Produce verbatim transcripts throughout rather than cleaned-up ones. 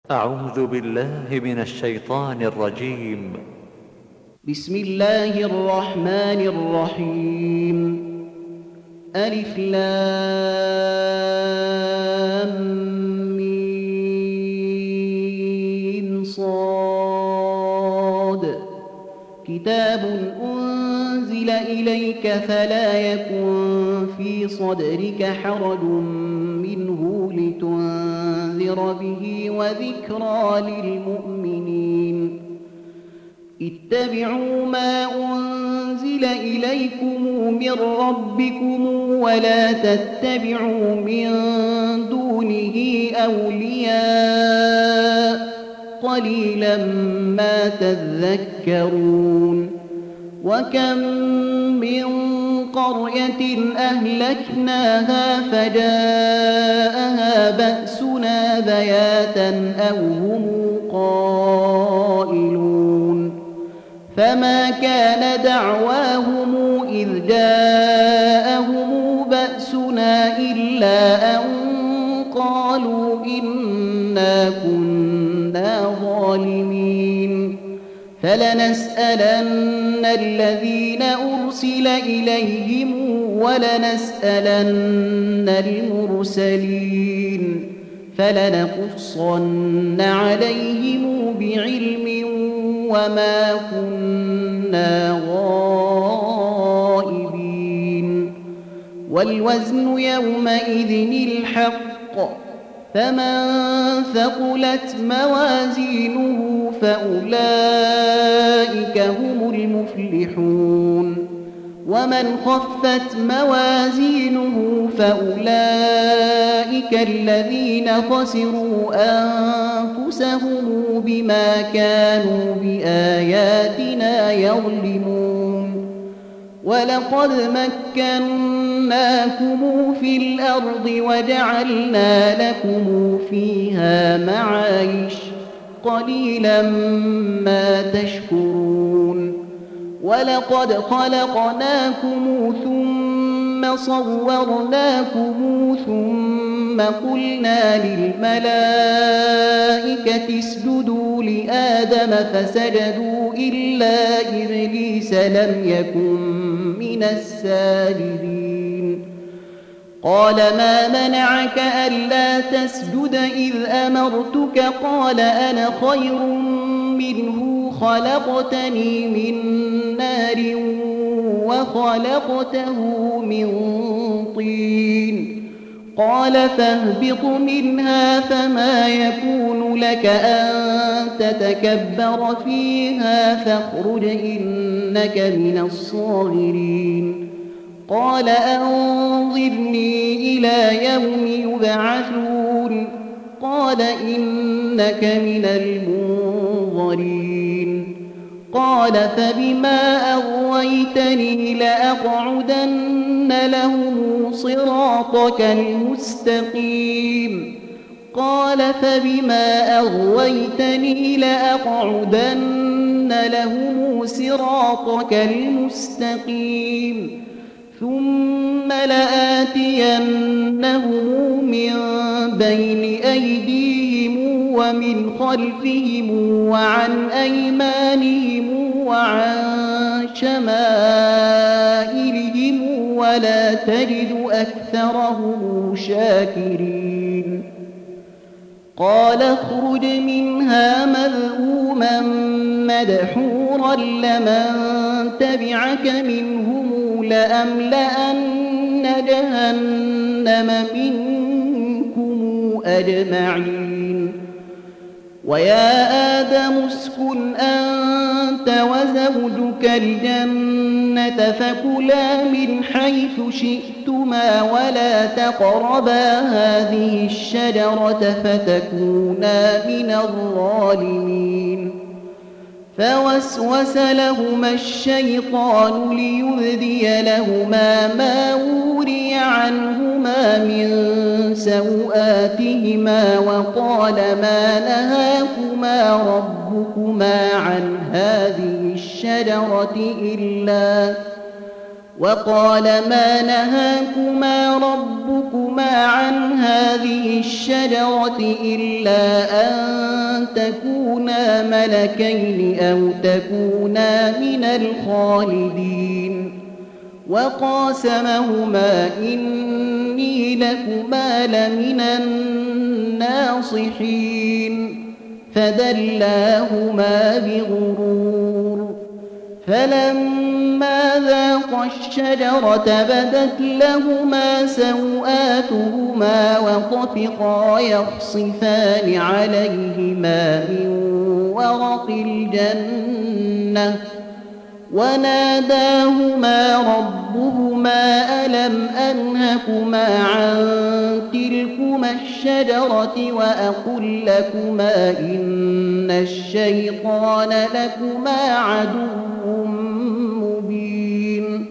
أعوذ بالله من الشيطان الرجيم. بسم الله الرحمن الرحيم. ألف لام ميم صاد. كتاب أنزل إليك فلا يكن في صدرك حرج منه لتنذر به وذكرى للمؤمنين. اتبعوا ما أنزل إليكم من ربكم ولا تتبعوا من دونه أولياء قليلا ما تذكرون. وكم من قرية أهلكناها فجاءها بأسنا بياتا أو هم قائلون. فما كان دعواهم إذ جاءهم بأسنا إلا أن قالوا إنا كنا ظالمين. فلنسألن الذين أرسل إليهم ولنسألن المرسلين فلنقصن عليهم بعلم وما كنا غائبين. والوزن يومئذ الحق. فمن ثقلت موازينه فأولئك هم المفلحون. ومن خفت موازينه فأولئك الذين خسروا أنفسهم بما كانوا بآياتنا يظلمون. ولقد مكناكم في الأرض وجعلنا لكم فيها معايش قليلا ما تشكرون. ولقد خلقناكم ثم صورناكم ثم قلنا للملائكة اسجدوا لآدم فسجدوا إلا إبليس لم يكن من الساجدين. قال ما منعك ألا تسجد إذ أمرتك؟ قال أنا خير منه خلقتني من نار وخلقته من طين. قال فاهبط منها فما يكون لك أن تتكبر فيها فاخرج إنك من الصاغرين. قال أنظرني إلى يوم يبعثون. قال إنك من المنظرين. قال فبما أغويتني لأقعدن لهم صراطك المستقيم. قال فبما أغويتني لأقعدن لهم صراطك المستقيم ثم لآتينهم من بين أيديهم ومن خلفهم وعن أيمانهم وعن شمائلهم ولا تجد أكثرهم شاكرين. قال اخرج منها مذءوما مدحورا لمن تبعك منهم لأملأن جهنم منكم أجمعين. ويا آدم اسكن أنت وزوجك الجنة فكلا من حيث شئتما ولا تقربا هذه الشجرة فتكونا من الظالمين. فوسوس لهما الشيطان ليبدي لهما ما وري عنهما من سوآتهما وقال ما نهاكما ربكما عن هذه الشجرة إلا وقال ما نهاكما ربكما عن هذه الشجرة إلا أن تكونا ملكين أو تكونا من الخالدين وقاسمهما إني لكما لمن الناصحين فدلاهما بغرور فلما ذاقا الشجرة بدت لهما سوآتهما وطفقا يخصفان عليهما من ورق الجنة وناداهما ربهما ألم أنهكما عن تلكما الشجرة وأقل لكما إن الشيطان لكما عدو مبين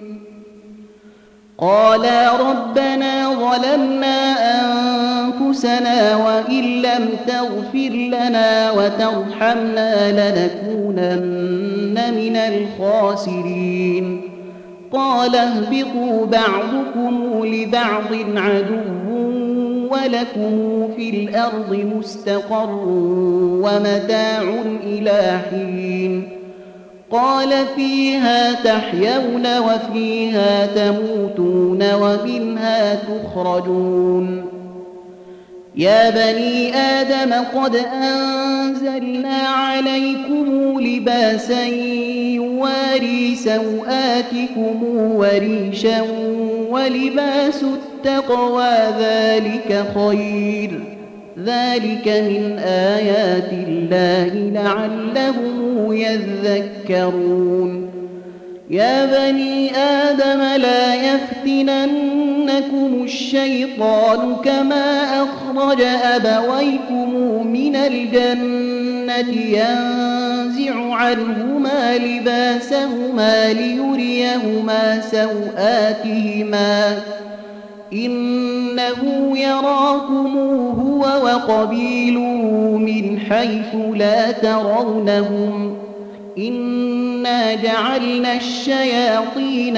قالا ربنا ظلمنا أنفسنا وإن لم تغفر لنا وترحمنا لنكونن من الخاسرين قال اهبطوا بعضكم لبعض عدو ولكم في الأرض مستقر ومتاع إلى حين قال فيها تحيون وفيها تموتون ومنها تخرجون يا بني آدم قد أنزلنا عليكم لباسا يواري سوآتكم وريشا ولباس التقوى ذلك خير ذلك من آيات الله لعلهم يذكرون يا بني آدم لا يفتننكم الشيطان كما أخرج أبويكم من الجنة ينزع عنهما لباسهما ليريهما سوآتهما إنه يراكم هو وقبيله من حيث لا ترونهم إنا جعلنا الشياطين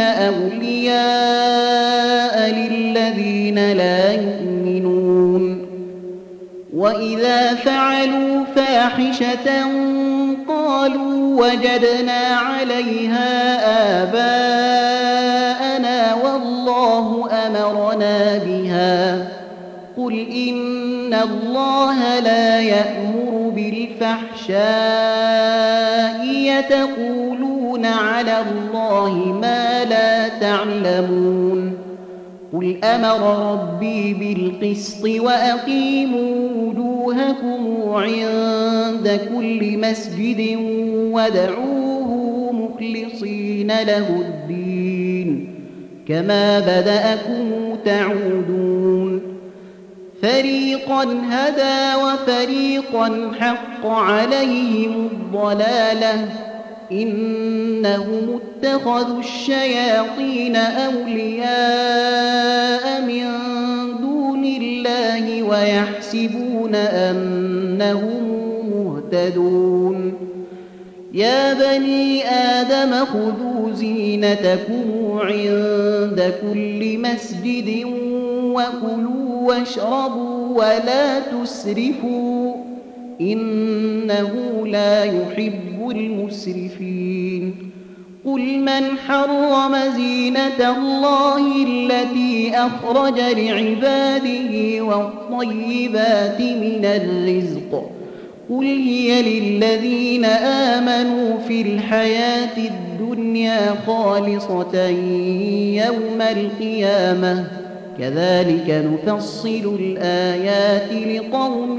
أولياء للذين لا يؤمنون وإذا فعلوا فاحشة قالوا وجدنا عليها آباءنا والله أمرنا بها قل إن الله لا يأمر بالفحشاء يتقولون على الله ما لا تعلمون قل أمر ربي بالقسط وأقيموا وجوهكم عند كل مسجد ودعوه مخلصين له الدين كما بدأكم تعودون فريقا هدى وفريقا حق عليهم الضلالة إنهم اتخذوا الشياطين أولياء من دون الله ويحسبون أنهم مهتدون يا بني آدم خذوا زينتكم عند كل مسجد وكلوا واشربوا ولا تسرفوا إنه لا يحب المسرفين قل من حرم زينة الله التي أخرج لعباده والطيبات من الرزق قل هي للذين آمنوا في الحياة الدنيا خالصة يوم القيامة كذلك نفصل الآيات لقوم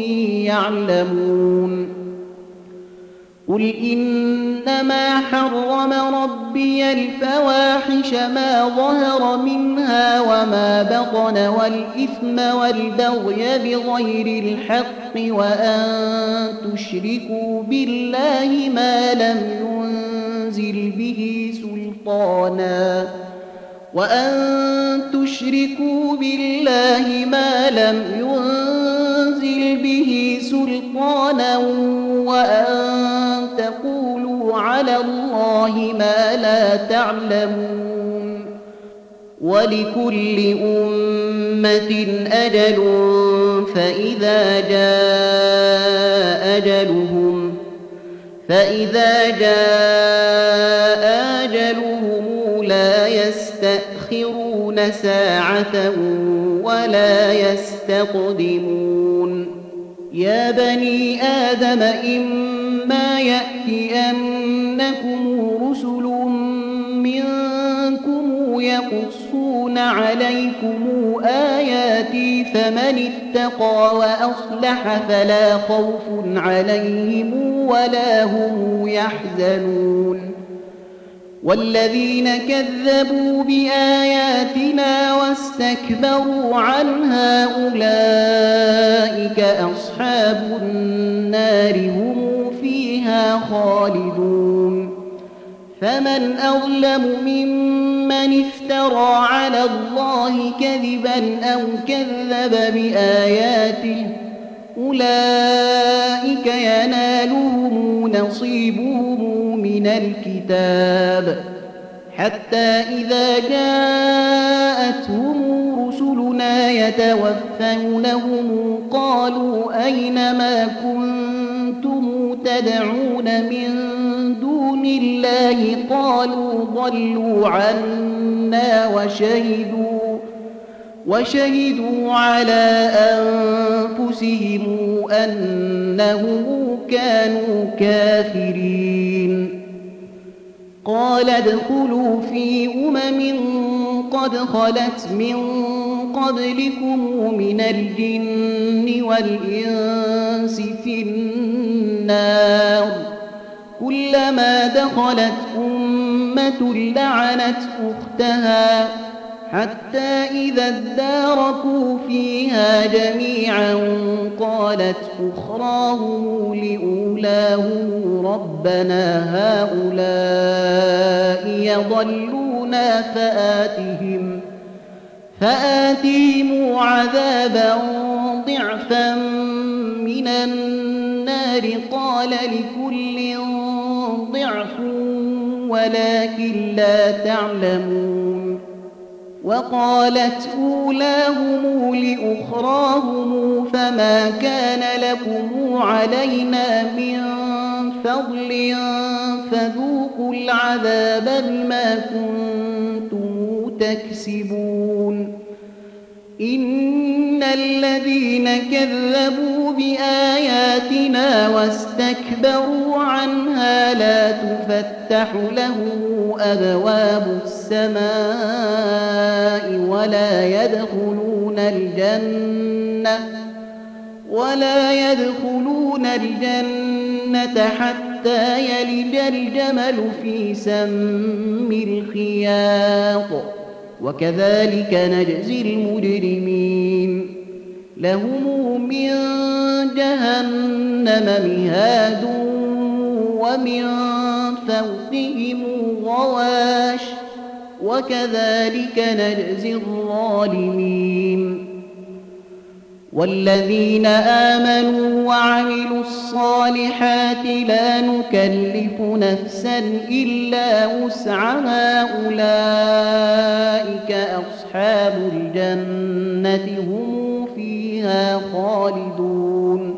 يعلمون قل إنما حرم ربي الفواحش ما ظهر منها وما بطن والإثم والبغي بغير الحق وأن تشركوا بالله ما لم ينزل به سلطانا وأن تشركوا بالله ما لم ينزل به سلطانا وأن تقولوا على الله ما لا تعلمون ولكل أمة أجل فإذا جاء أجلهم فإذا جاء أجلهم لا يستأخرون ساعة ولا يستقدمون يا بني آدم إما يأتينكم رسل منكم يقصون عليكم آياتي فمن اتقى وأصلح فلا خوف عليهم ولا هم يحزنون والذين كذبوا بآياتنا واستكبروا عنها أولئك أصحاب النار هم فيها خالدون فمن أظلم ممن افترى على الله كذبا أو كذب بآياته أولئك ينالهم نصيبهم من الكتاب حتى إذا جاءتهم رسلنا يتوفونهم قالوا أين ما كنتم تدعون من دون الله قالوا ضلوا عنا وشهدوا وشهدوا على أنفسهم أنهم كانوا كافرين قال ادخلوا في أمم قد خلت من قبلكم من الجن والإنس في النار كلما دخلت أمة لعنت أختها حتى إذا اداركوا فيها جميعا قالت أخراهم لأولاهم ربنا هؤلاء يضلونا فآتهم فآتهم عذابا ضعفا من النار قال لكل ضعف ولكن لا تعلمون وقالت أولاهم لأخراهم فما كان لكم علينا من فضل فذوقوا العذاب بما كنتم تكسبون إن الذين كذبوا بآياتنا واستكبروا عنها لا تفتح لهم أبواب السماء ولا يدخلون الجنة ولا يدخلون الجنة حتى يلج الجمل في سم الخياط وكذلك نجزي المجرمين لهم من جهنم مهاد ومن فوقهم غواش وكذلك نجزي الظالمين والذين آمنوا وعملوا الصالحات لا نكلف نفسا إلا وسعها أولئك أصحاب الجنة هم فيها خالدون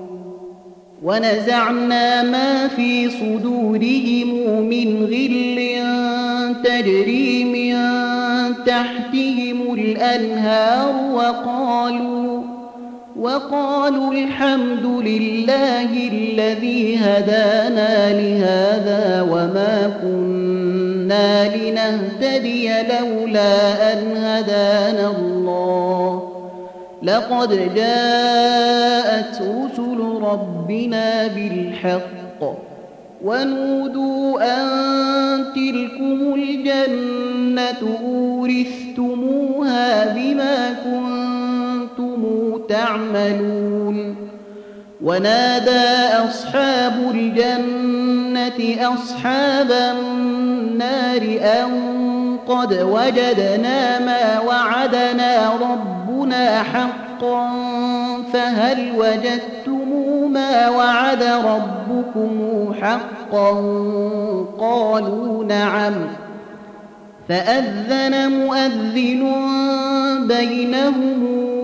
ونزعنا ما في صدورهم من غل تجري من تحتهم الأنهار وقالوا وقالوا الحمد لله الذي هدانا لهذا وما كنا لنهتدي لولا أن هدانا الله لقد جاءت رسل ربنا بالحق ونودوا أن تلكم الجنة أورثتموها بما كنتم تعملون ونادى أصحاب الجنة أصحاب النار أن قد وجدنا ما وعدنا ربنا حقا فهل وجدتم ما وعد ربكم حقا قالوا نعم فأذن مؤذن بينهم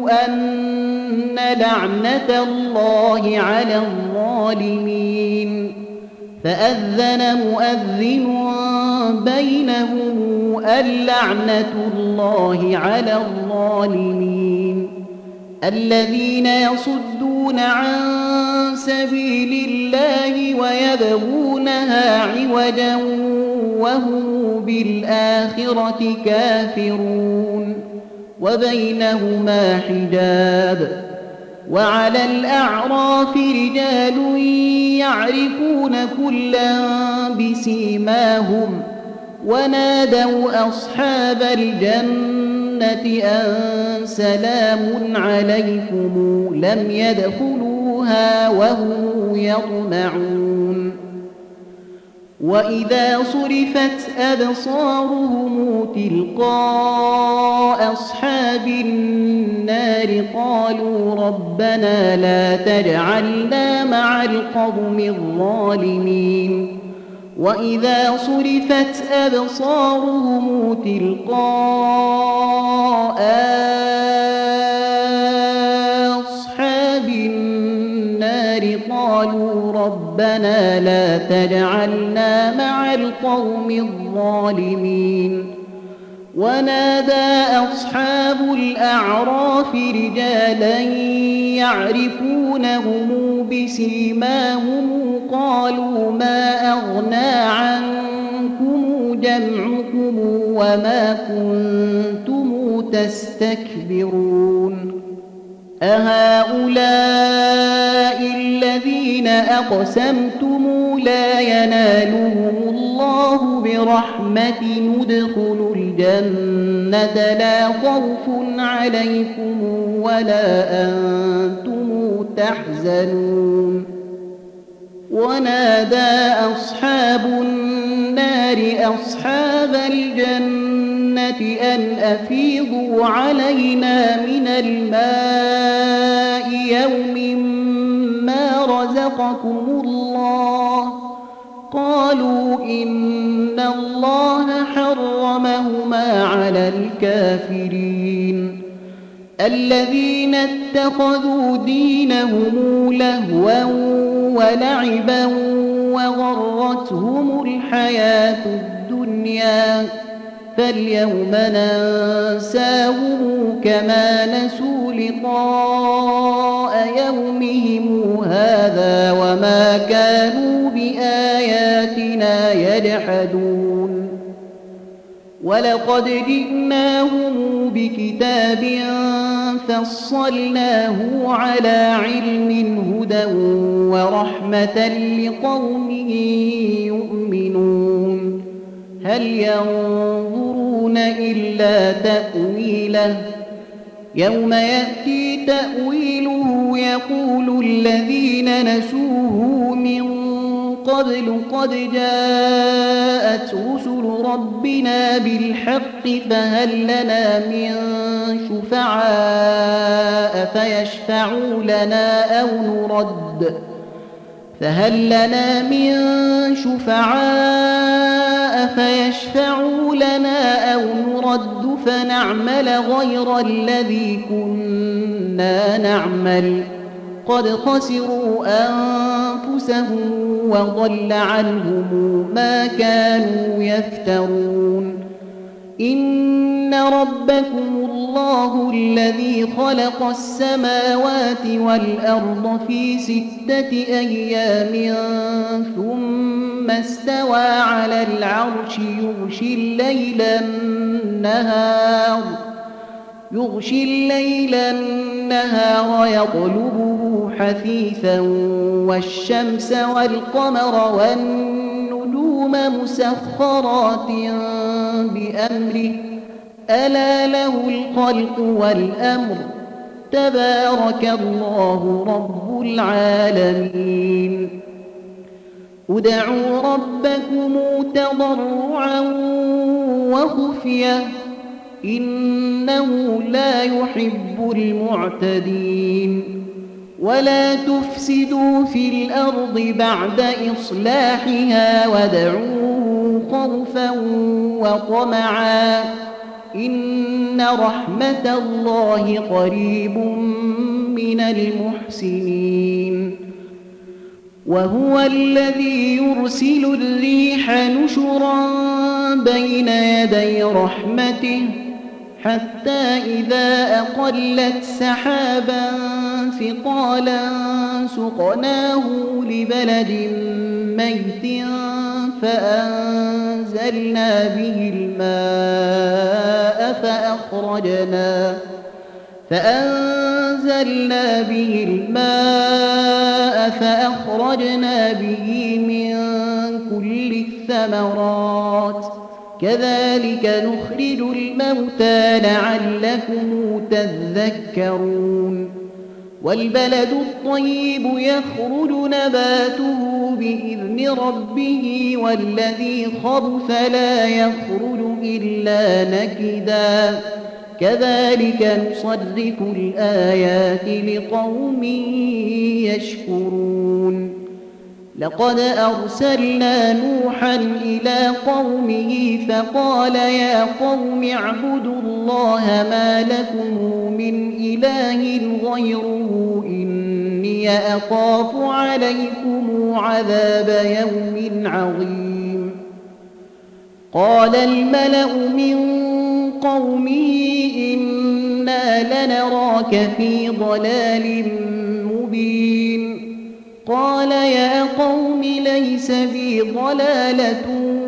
أن لعنة الله على الظالمين فأذن مؤذن بينهم اللعنة الله على الظالمين الذين يصدون عن سبيل الله ويبغونها عوجا وهم بالآخرة كافرون وبينهما حجاب وعلى الأعراف رجال يعرفون كلا بسيماهم ونادوا أصحاب الجنة أن سلام عليكم لم يدخلوها وهم يطمعون وإذا صرفت أبصارهم تلقاء أصحاب النار قالوا ربنا لا تجعلنا مع القوم الظالمين وإذا صرفت أبصارهم تلقاء أصحاب النار قالوا ربنا لا تجعلنا مع القوم الظالمين ونادى أصحاب الأعراف رجالا يعرفونهم بسيماهم قالوا ما أغنى عنكم جمعكم وما كنتم تستكبرون أهؤلاء الذين أقسمتم لا ينالهم الله برحمة ندخلوا الجنة لا خوف عليكم ولا أنتم تحزنون ونادى أصحاب النار أصحاب الجنة أن أفيضوا علينا من الماء يوم ما رزقكم الله قالوا إن الله حرمهما على الكافرين الذين اتخذوا دينهم لهوا ولعبا وغرتهم الحياة الدنيا فاليوم ننساهم كما نسوا لقاء يومهم هذا وما كانوا بآياتنا يجحدون ولقد جئناهم بكتاب فصلناه على علم هدى ورحمة لقوم يؤمنون هل ينظرون إلا تأويله يوم يأتي تأويله يقول الذين نسوه من قبل قد جاءت رسل ربنا بالحق فهل لنا من شفعاء فيشفعوا لنا أو نرد فهل لنا من شفعاء فيشفعوا لنا أو نرد فنعمل غير الذي كنا نعمل قد خسروا أنفسهم وضل عنهم ما كانوا يفترون إن ربكم الله الذي خلق السماوات والأرض في ستة أيام ثم استوى على العرش يغشي الليل النهار يغشي الليل النهار يطلبه حثيثا والشمس والقمر والنجوم مسخرات بأمره ألا له الخلق والأمر تبارك الله رب العالمين ادعوا ربكم تضرعا وخفية إنه لا يحب المعتدين ولا تفسدوا في الأرض بعد إصلاحها وادعوه خوفا وطمعا إن رحمة الله قريب من المحسنين وهو الذي يرسل الريح نشرا بين يدي رحمته حتى إذا أقلت سحابا ثقالا سقناه لبلد ميت فأنزلنا به الماء فأخرجنا فأنزلنا به الماء فأخرجنا به من كل الثمرات كذلك نخرج الموتى لعلكم تذكرون والبلد الطيب يخرج نباته بإذن ربه والذي خبث لا يخرج إلا نكدا كذلك نصرف الآيات لقوم يشكرون لقد أرسلنا نوحا إلى قومه فقال يا قوم اعبدوا الله ما لكم من إله غيره إني أخاف عليكم عذاب يوم عظيم قال الملأ من قومه إنا لنراك في ضلال مبين قال يا قوم ليس بي ضلالة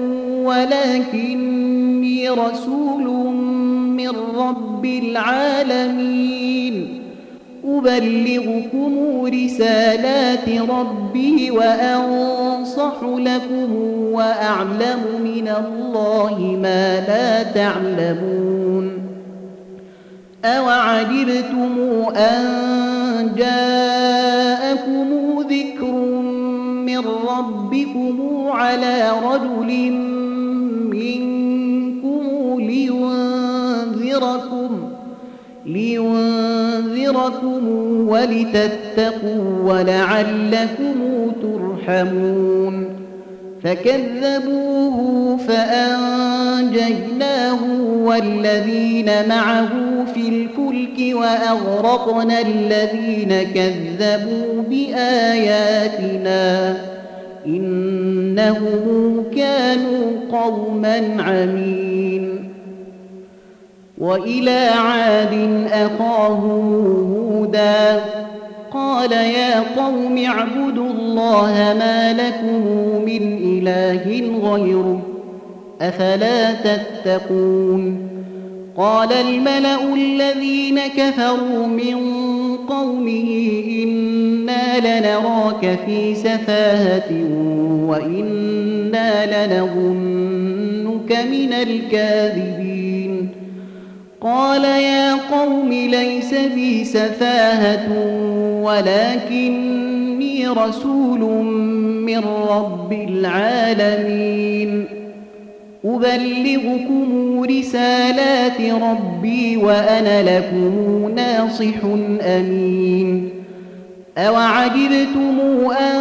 ولكني رسول من رب العالمين أبلغكم رسالات ربي وأنصح لكم وأعلم من الله ما لا تعلمون أوعجبتم أن جاءكم ذكر من ربكم على رجل منكم لينذركم لينذركم ولتتقوا ولعلكم ترحمون فكذبوه فأنجيناه والذين معه في الفلك وأغرقنا الذين كذبوا بآياتنا إنهم كانوا قوما عمين وإلى عاد أخاهم هودا قال يا قوم اعبدوا الله ما لكم من إله غيره أفلا تتقون قال الملأ الذين كفروا من قومه إنا لنراك في سفاهة وإنا لنظنك من الكاذبين قال يا قوم ليس بي سفاهة ولكني رسول من رب العالمين أبلغكم رسالات ربي وأنا لكم ناصح أمين أوعجبتم أن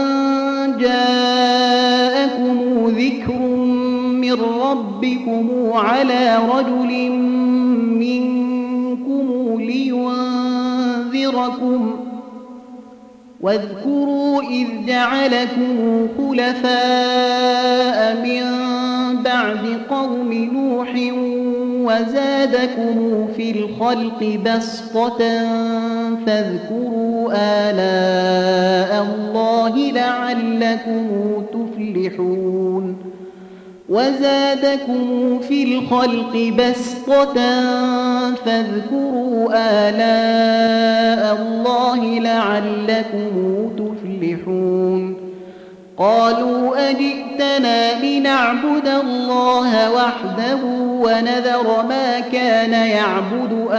جاءكم ذكر من ربكم على رجل منكم لينذركم واذكروا إذ جعلكم خلفاء من بعد قوم نوح وزادكم في الخلق بسطة فاذكروا آلاء الله لعلكم تفلحون وزادكم في الخلق بسطة فاذكروا آلاء الله لعلكم تفلحون قالوا أجئتنا لنعبد الله وحده ونذر ما كان يعبد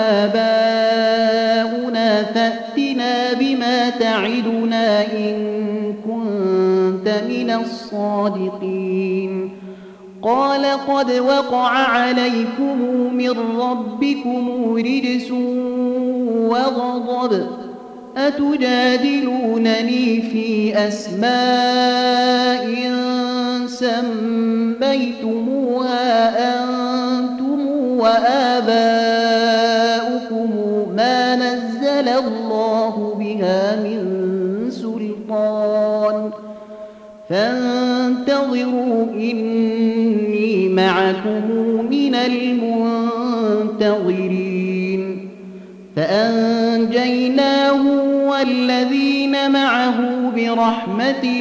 آباؤنا فأتنا بما تعدنا إن كنت من الصادقين قال قد وقع عليكم من ربكم رجس وغضب أتجادلونني في أسماء سميتموها أنتم وآباؤكم وآباؤكم ما نزل الله بها من سلطان فانتظروا إني معكم من المنتظرين فأنجيناه والذين معه برحمة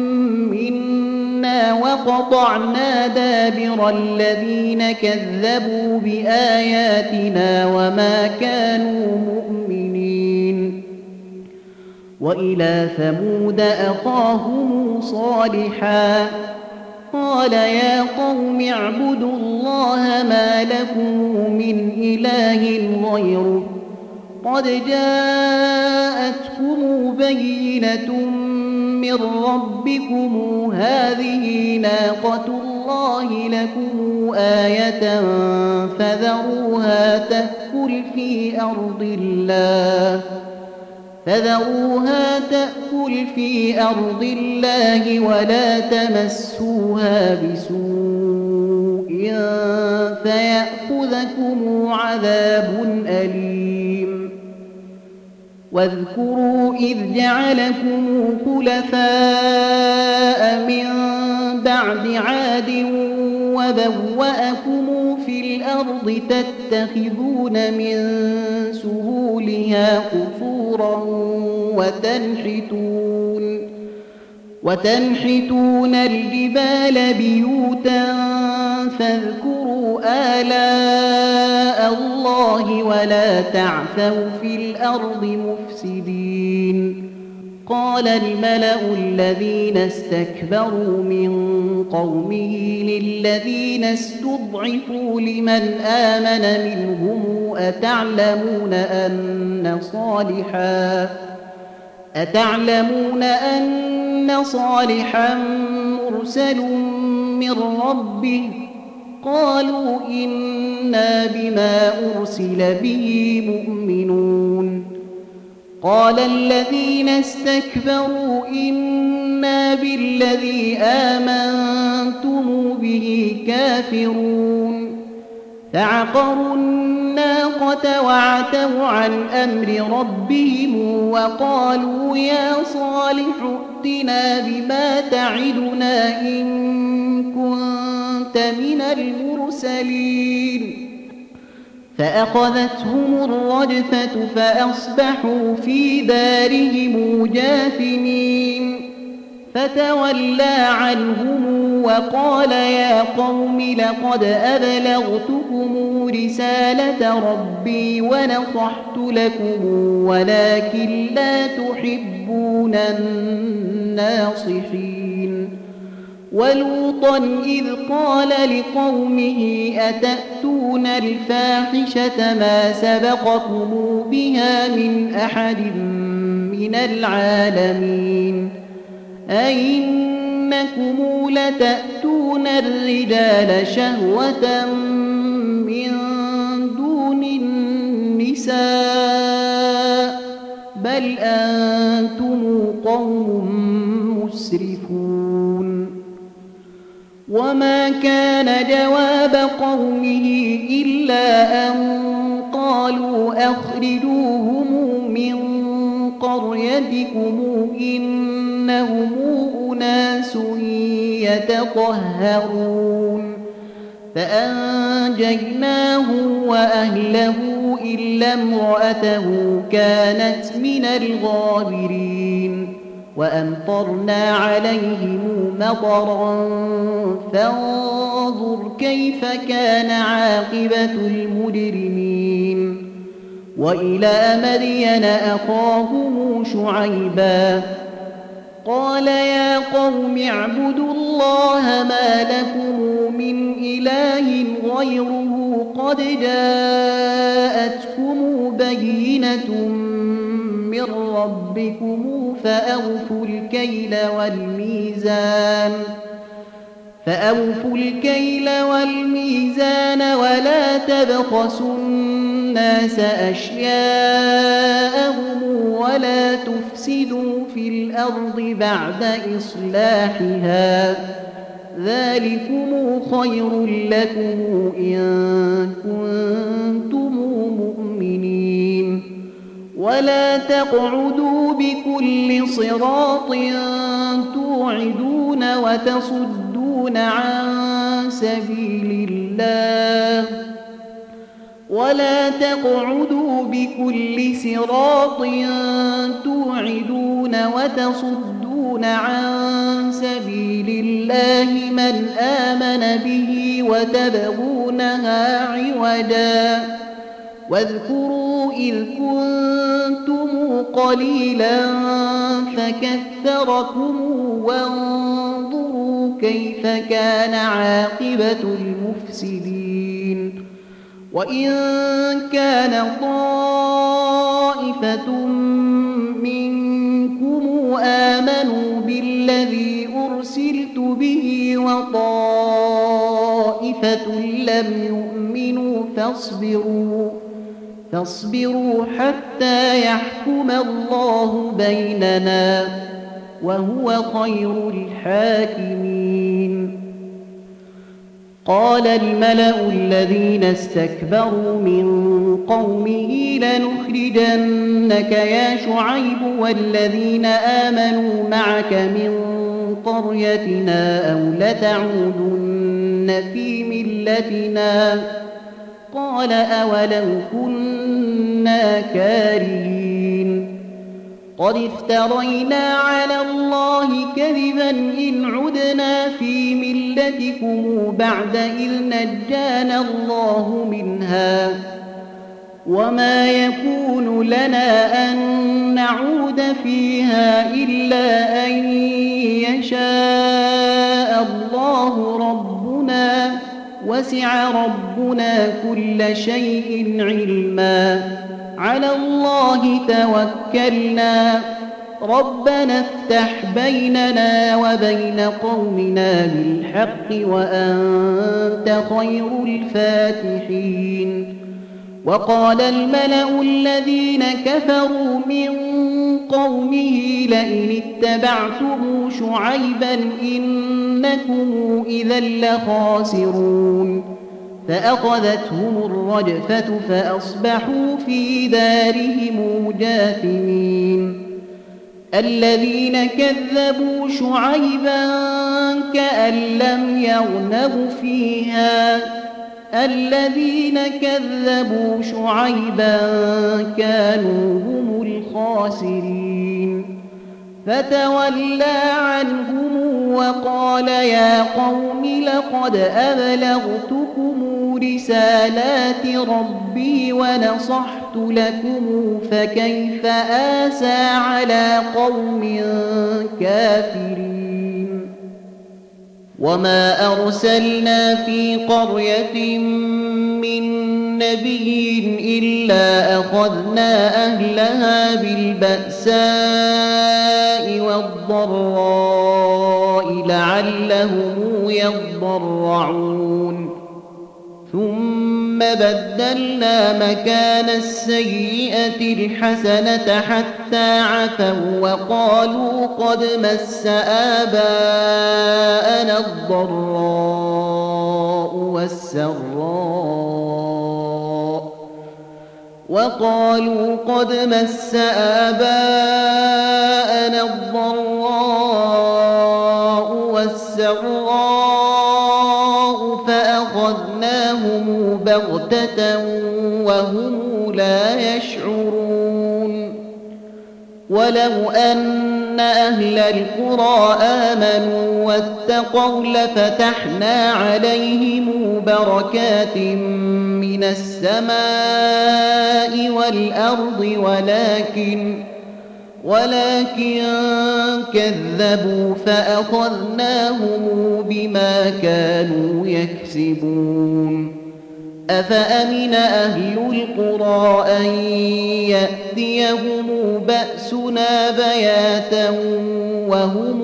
منا وقطعنا دابر الذين كذبوا بآياتنا وما كانوا مؤمنين وإلى ثمود أخاهم صالحا قال يا قوم اعبدوا الله ما لكم من إله غيره قد جاءتكم بينة من ربكم هذه ناقة الله لكم آية فذروها تأكل في أرض الله فذروها تأكل في أرض الله ولا تمسوها بسوء فيأخذكم عذاب أليم واذكروا إذ جعلكم خلفاء من بعد عاد وبوأكم في الأرض تتخذون من سهولها قصورا وتنحتون وتنحتون الجبال بيوتا فاذكروا آلاء الله ولا تعثوا في الأرض مفسدين قال الملأ الذين استكبروا من قومه للذين استضعفوا لمن آمن منهم أتعلمون أن صالحا أتعلمون أن صالحا مرسل من ربه قالوا إنا بما أرسل به مؤمنون قال الذين استكبروا إنا بالذي آمنتم به كافرون فعقروا الناقة وعتوا عن أمر ربهم وقالوا يا صالح ائتنا بما تعدنا إن كنت من المرسلين فأخذتهم الرجفة فأصبحوا في دارهم جاثمين فتولى عنهم وقال يا قوم لقد أبلغتكم رسالة ربي ونصحت لكم ولكن لا تحبون الناصحين ولوطا إذ قال لقومه أتأتون الفاحشة ما سبقكم بها من أحد من العالمين أئنكم لتأتون الرجال شهوة من دون النساء بل أنتم قوم مسرفون وما كان جواب قومه إلا أن قالوا أخرجوهم من قريتكم إنهم أناس يتطهرون فأنجيناه وأهله إلا امرأته كانت من الغابرين وأمطرنا عليهم مطرا فانظر كيف كان عاقبة المجرمين وإلى مدين أخاهم شعيبا قال يا قوم اعبدوا الله ما لكم من إله غيره قد جاءتكم بينة من ربكم فأوفوا الكيل والميزان فأوفوا الكيل والميزان ولا تبخسوا الناس أشياءهم ولا تفسدوا في الأرض بعد إصلاحها ذلكم خير لكم إن كنتم مؤمنين. ولا تقعدوا بكل صراط توعدون وتصدون عن سبيل الله ولا تقعدوا بكل صراط توعدون وتصدون عن سبيل الله من آمن به وتبغونها عوجا. واذكروا إذ كنتم قليلا فكثركم وانظروا كيف كان عاقبة المفسدين. وإن كان طائفة منكم آمنوا بالذي أرسلت به وطائفة لم يؤمنوا فاصبروا فاصبروا حتى يحكم الله بيننا وهو خير الحاكمين. قال الملأ الذين استكبروا من قومه لنخرجنك يا شعيب والذين آمنوا معك من قريتنا أو لتعودن في ملتنا. قال أولو كنا كارهين. قد افترينا على الله كذبا إن عدنا في ملتكم بعد إذ نجانا الله منها وما يكون لنا أن نعود فيها إلا أن يشاء الله ربنا وسع ربنا كل شيء علما. على الله توكلنا ربنا افتح بيننا وبين قومنا بالحق وأنت خير الفاتحين. وقال الملأ الذين كفروا من قومه لئن اتبعتم شعيبا إنكم إذا لخاسرون. فأخذتهم الرجفة فأصبحوا في دارهم جاثمين. الذين كذبوا شعيبا كأن لم يغنوا فيها الذين كذبوا شعيبا كانوا هم الخاسرين. فتولى عنهم وقال يا قوم لقد أبلغتكم رسالات ربي ونصحت لكم فكيف آسى على قوم كافرين. وما أرسلنا في قرية من نبي إلا أخذنا أهلها بالبأساء والضراء لعلهم يضرعون. ثم بدلنا مكان السيئة الحسنة حتى عفوا وقالوا قد مس آباءنا الضراء والسراء وقالوا قد مس آباءنا الضراء والسراء فأخذناهم بغتة وهم لا يشعرون. ولو أن أهل القرى آمنوا واتقوا لفتحنا عليهم بركات من السماء والأرض ولكن ولكن كذبوا فأخذناهم بما كانوا يكسبون. أفأمن أهل القرى أن يأتيهم بأسنا بياتا وهم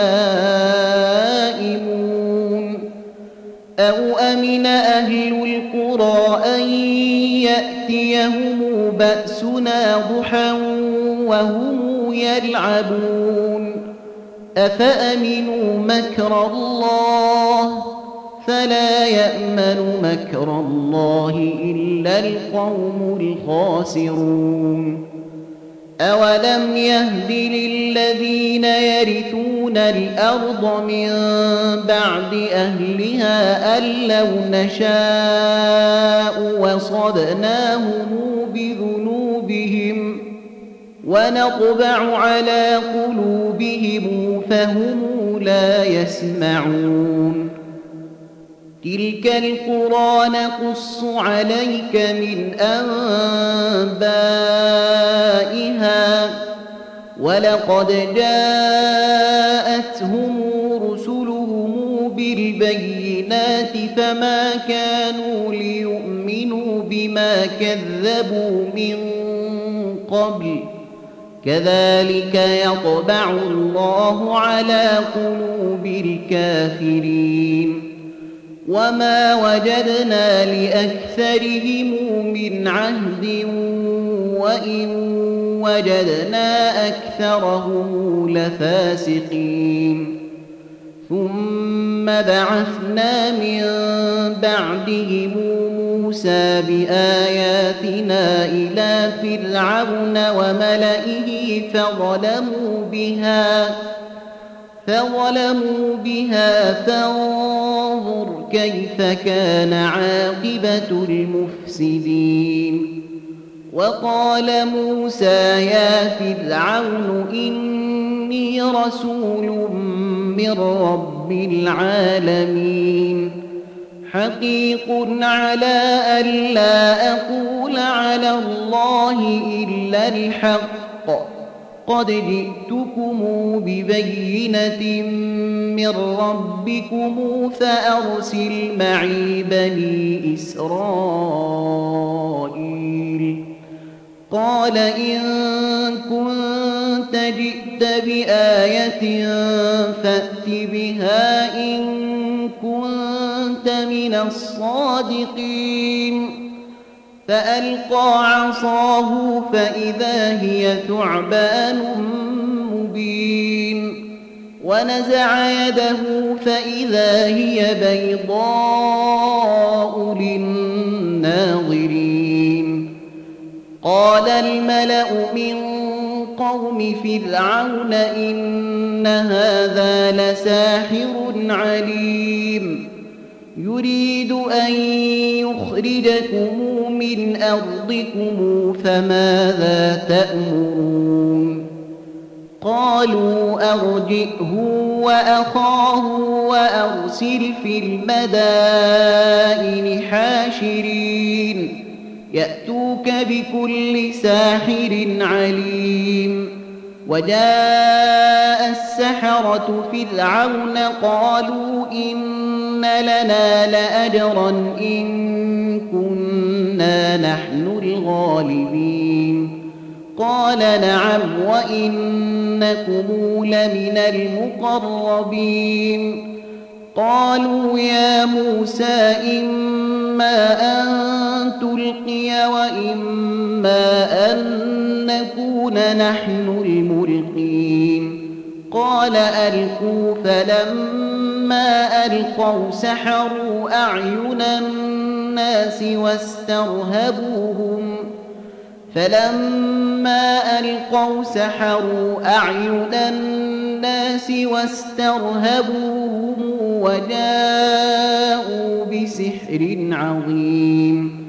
نائمون أو أمن أهل القرى أن يأتيهم بأسنا ضحى وهم يلعبون أفأمنوا مكر الله فلا يأمن مكر الله إلا القوم الخاسرون أولم يهد للذين يرثون الأرض من بعد أهلها أن لو نشاء وصبناهم بذنوبهم ونطبع على قلوبهم فهم لا يسمعون تلك القرى نقص عليك من أنبائها ولقد جاءتهم رسلهم بالبينات فما كانوا ليؤمنوا بما كذبوا من قبل كذلك يطبع الله على قلوب الكافرين وما وجدنا لأكثرهم من عهد وإن وجدنا أكثرهم لفاسقين ثم بعثنا من بعدهم موسى بآياتنا إلى فرعون وملئه فظلموا بها فظلموا بها فانظر كيف كان عاقبة المفسدين وقال موسى يا فرعون إني رسول من رب العالمين حقيق على ألا أقول على الله إلا الحق قد جئتكم ببينة من ربكم فأرسل معي بني إسرائيل قال إن كنت جئت بآية فأت بها إن كنت من الصادقين فألقى عصاه فإذا هي ثعبان مبين ونزع يده فإذا هي بيضاء للناظرين قال الملأ من قوم فرعون إن هذا لساحر عليم يريد أن يخرجكم من أرضكم فماذا تأمرون قالوا أرجئه وأخاه وأرسل في المدائن حاشرين يأتوك بكل ساحر عليم وجاء السحرة فرعون قالوا إن لنا لأجرا إن كنا نحن الغالبين قال نعم وإنكم لمن المقربين قالوا يا موسى إما أن تلقي وإما أن نكون نحن الملقين قال ألقوا فلما ألقوا سحروا أعين الناس واسترهبوهم فلما ألقوا سحروا أعين الناس واسترهبوهم وجاءوا بسحر عظيم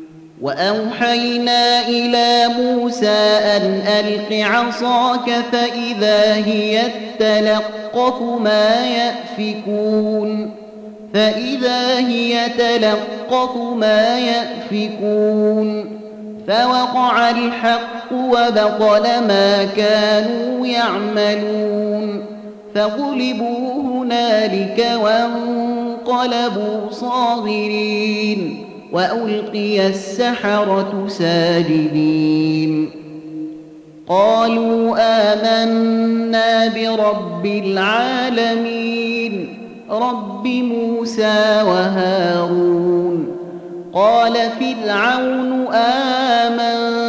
وأوحينا إلى موسى أن ألق عصاك فإذا هي تلقف ما يأفكون فإذا هي تلقف ما يأفكون فوقع الحق وبطل ما كانوا يعملون فغلبوا هنالك وانقلبوا صاغرين وألقي السحرة ساجدين قالوا آمنا برب العالمين رب موسى وهارون قال فرعون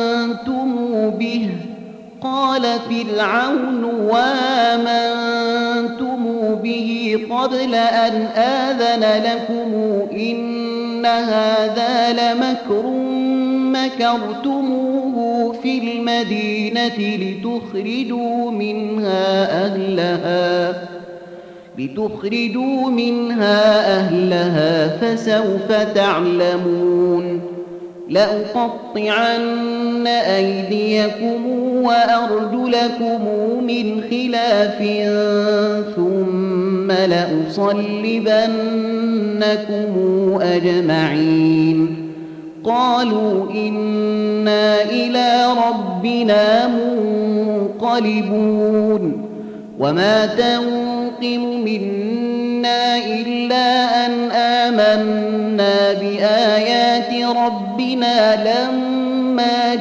آمنتم به قال فرعون وآمنتم به قبل أن آذن لكم إن هذا لمكر مكرتموه في المدينة لتخرجوا منها أهلها لتخرجوا منها أهلها فسوف تعلمون لأقطعن أيديكم وأرجلكم من خلاف ثم لأصلبنكم أجمعين قالوا إنا إلى ربنا منقلبون وما تنقم منا إلا أن آمنا بآيات ربنا لما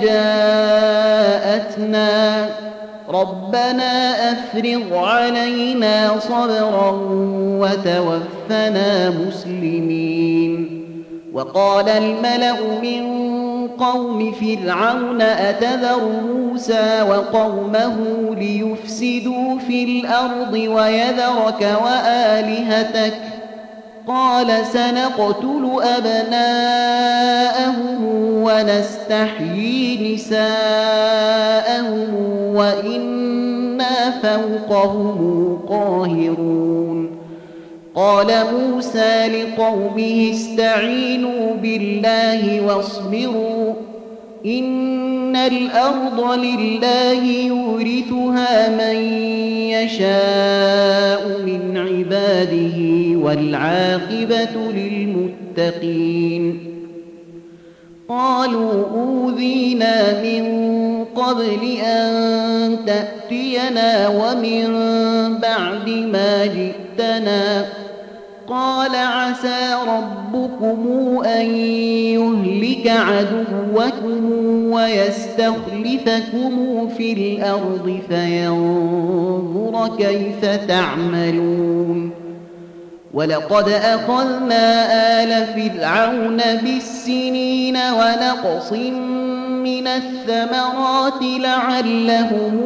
جاءتنا ربنا أفرغ علينا صبرا وتوفنا مسلمين وقال الملأ من قوم فرعون أتذر موسى وقومه ليفسدوا في الأرض ويذرك وآلهتك قال سنقتل أبناءهم ونستحيي نساءهم وإنا فوقهم قاهرون قال موسى لقومه استعينوا بالله واصبروا إن الأرض لله يورثها من يشاء من عباده والعاقبة للمتقين قالوا أوذينا من قبل أن تأتينا ومن بعد ما جئتنا قال عسى ربكم أن يهلك عدوكم ويستخلفكم في الأرض فينظر كيف تعملون ولقد أخذنا آل فرعون بالسنين ونقص من الثمرات لعلهم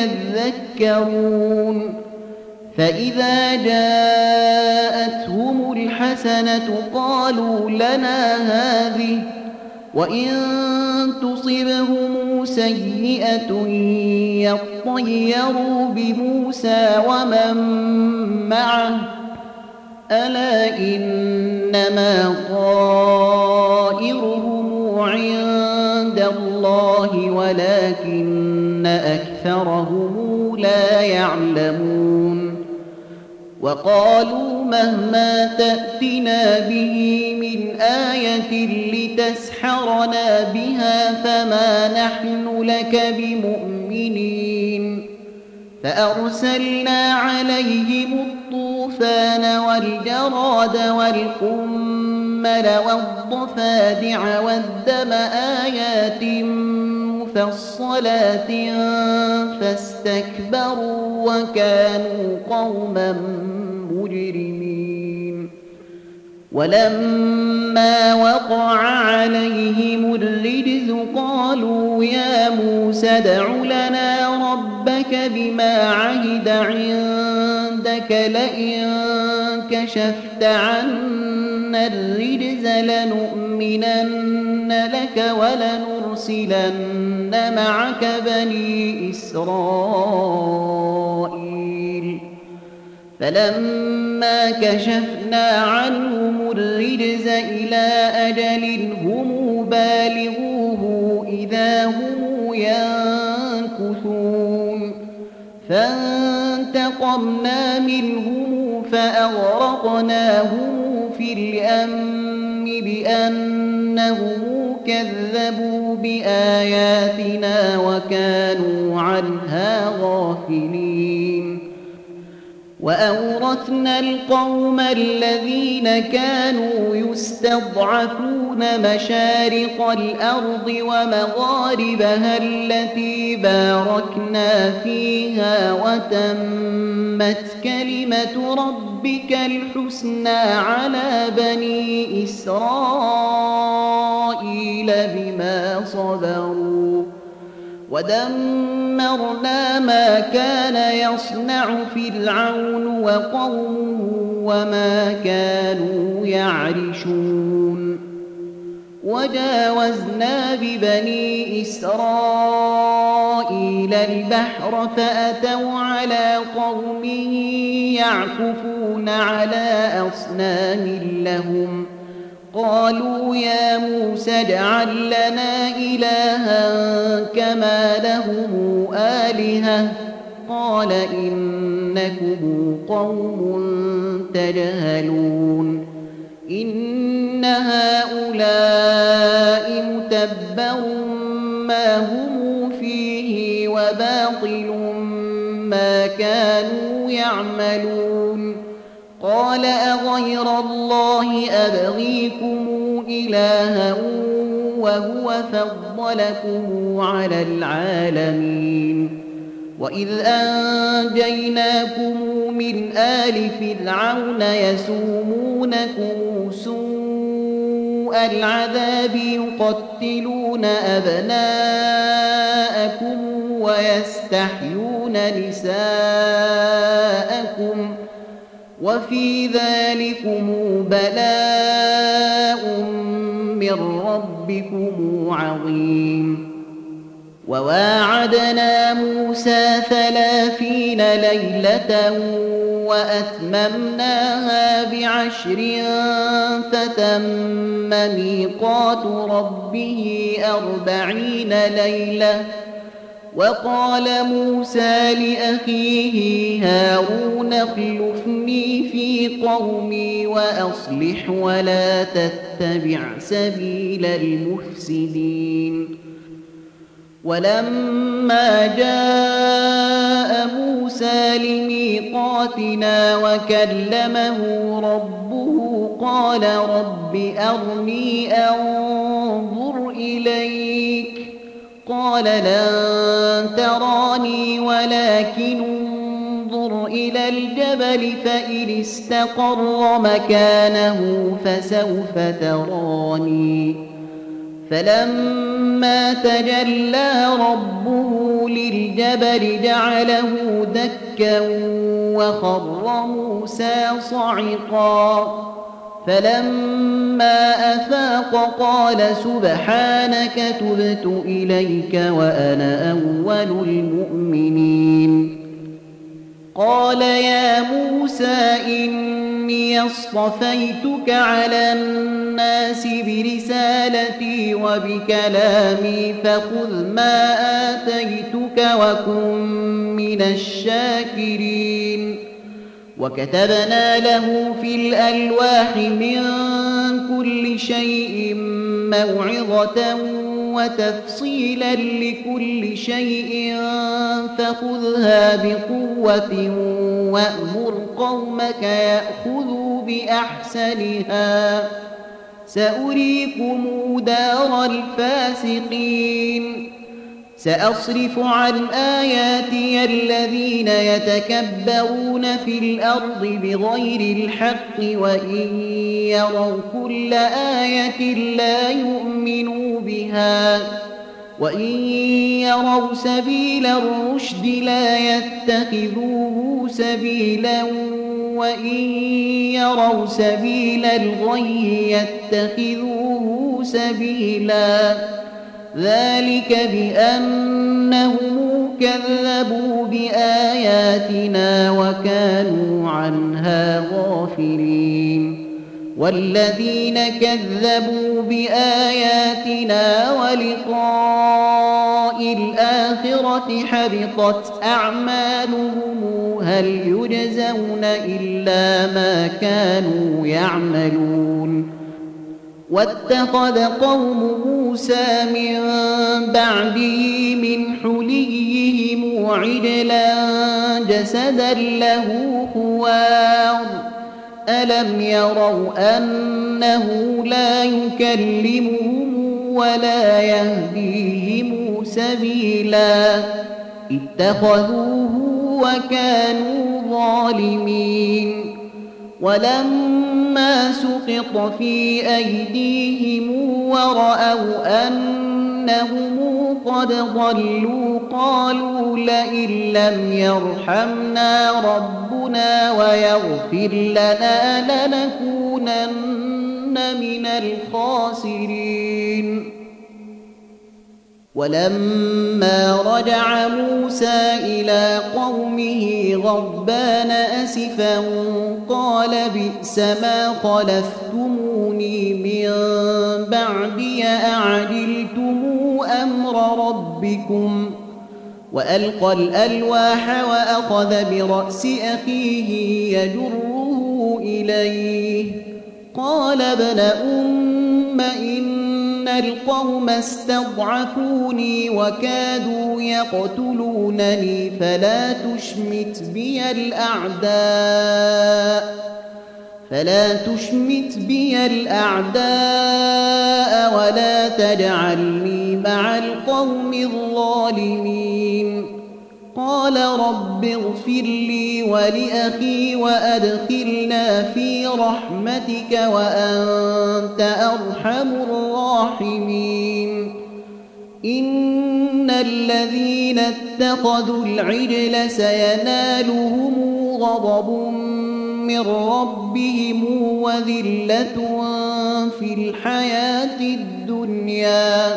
يذكرون فإذا جاءتهم الحسنة قالوا لنا هذه وإن تصبهم سيئة يطيروا بموسى ومن معه ألا إنما طائرهم عند الله ولكن أكثرهم لا يعلمون وقالوا مهما تأتنا به من آية لتسحرنا بها فما نحن لك بمؤمنين فأرسلنا عليهم الطوفان والجراد والقمل والضفادع والدم آيات مفصلات فاستكبروا وكانوا قوما مجرمين ولما وقع عليهم الرجز قالوا يا موسى ادع لنا ربك بما عهد عندك لئن كشفت عنا الرجز لنؤمنن لك ولنرسلن معك بني إسرائيل فلما كشفنا عنهم الرجز إلى أجل هم بالغوه إذا هم ينكثون فانتقمنا منهم فأغرقناهم في اليم بأنهم كذبوا بآياتنا وكانوا عنها غافلين وأورثنا القوم الذين كانوا يستضعفون مشارق الأرض ومغاربها التي باركنا فيها وتمت كلمة ربك الحسنى على بني إسرائيل بما صبروا ودمرنا ودمرنا ما كان يصنع فرعون وقومه وما كانوا يعرشون وجاوزنا ببني إسرائيل البحر فأتوا على قوم يعكفون على أصنام لهم قالوا يا موسى اجعل لنا إلها كما لهم آلهة قال إنكم قوم تجهلون إن هؤلاء متبر ما هم فيه وباطل ما كانوا يعملون قال أغير الله أبغيكم إلها وهو فضلكم على العالمين وإذ أنجيناكم من آل فرعون يسومونكم سوء العذاب يقتلون أبناءكم ويستحيون نساءكم وفي ذلكم بلاء من ربكم عظيم وواعدنا موسى ثلاثين ليلة وأتممناها بعشر فتم ميقات ربه أربعين ليلة وقال موسى لأخيه هارون اخلفني في قومي وأصلح ولا تتبع سبيل المفسدين ولما جاء موسى لميقاتنا وكلمه ربه قال رب أرني أنظر إليك قال لن تراني ولكن انظر إلى الجبل فإن استقر مكانه فسوف تراني فلما تجلى ربه للجبل جعله دكا وخر موسى صعقا فلما أفاق قال سبحانك تبت إليك وأنا أول المؤمنين قال يا موسى إني اصطفيتك على الناس برسالتي وبكلامي فخذ ما آتيتك وكن من الشاكرين وكتبنا له في الألواح من كل شيء موعظة وتفصيلا لكل شيء فخذها بقوة وأمر قومك يأخذوا بأحسنها سأريكم دار الفاسقين سأصرف عن آياتي الذين يتكبرون في الأرض بغير الحق وإن يروا كل آية لا يؤمنوا بها وإن يروا سبيل الرشد لا يتخذوه سبيلا وإن يروا سبيل الغي يتخذوه سبيلا ذلك بأنهم كذبوا بآياتنا وكانوا عنها غافلين والذين كذبوا بآياتنا ولقاء الآخرة حبطت أعمالهم هل يجزون إلا ما كانوا يعملون واتخذ قوم موسى من بعده من حليهم عجلا جسدا له خوار ألم يروا أنه لا يكلمهم ولا يهديهم سبيلا اتخذوه وكانوا ظالمين ولما سقط في أيديهم ورأوا أن إنهم قد ضلوا قالوا لئن لم يرحمنا ربنا ويغفر لنا لنكونن من الخاسرين. ولما رجع موسى إلى قومه غضبان أسفا قال بئس ما خلفتموني من بعدي أعجلتم أمر ربكم. وألقى الألواح وأخذ برأس أخيه يجره إليه قال ابن أم إن القوم استضعفوني وكادوا يقتلونني فلا تشمت بي الأعداء فلا تشمت بي الأعداء ولا تجعلني مع القوم الظالمين. قال رب اغفر لي ولأخي وأدخلنا في رحمتك وأنت أرحم الراحمين. إن الذين اتخذوا العجل سينالهم غضب من ربهم وذلة في الحياة الدنيا